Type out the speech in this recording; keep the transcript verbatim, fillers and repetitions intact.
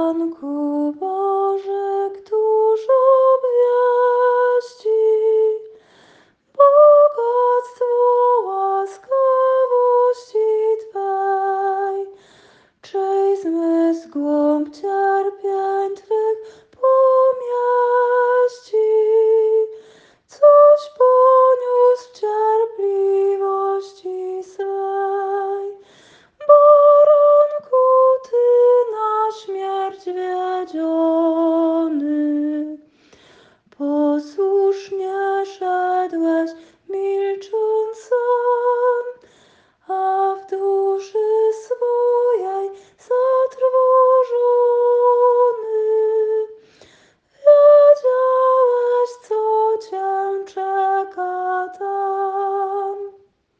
Ranku Boże, któż obwieści bogactwo łaskawości Twej, czyj zmysł głąb Cię